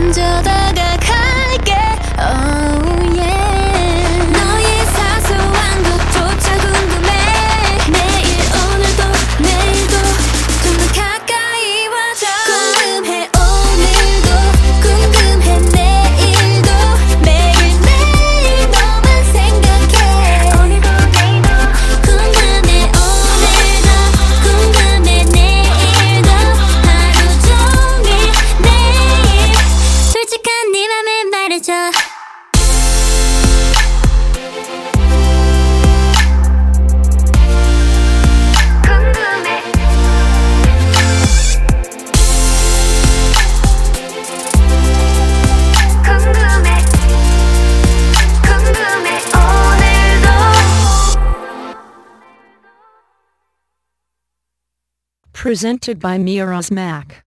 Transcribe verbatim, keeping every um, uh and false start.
먼저 다가갈게. Oh yeah. 너의 사소한 것조차 궁금해. 매일 오늘도 내일도 좀 더 가까이 와줘. 궁금해 오늘도 궁금해 내일도 매일매일 너만 생각해. 오늘도 내일도 궁금해 오늘도 궁금해 내일도 하루 종일 매일 솔직한 네 맘을 말해줘. 궁금해 궁금해 궁금해 오늘도. Presented by Miraz Mac.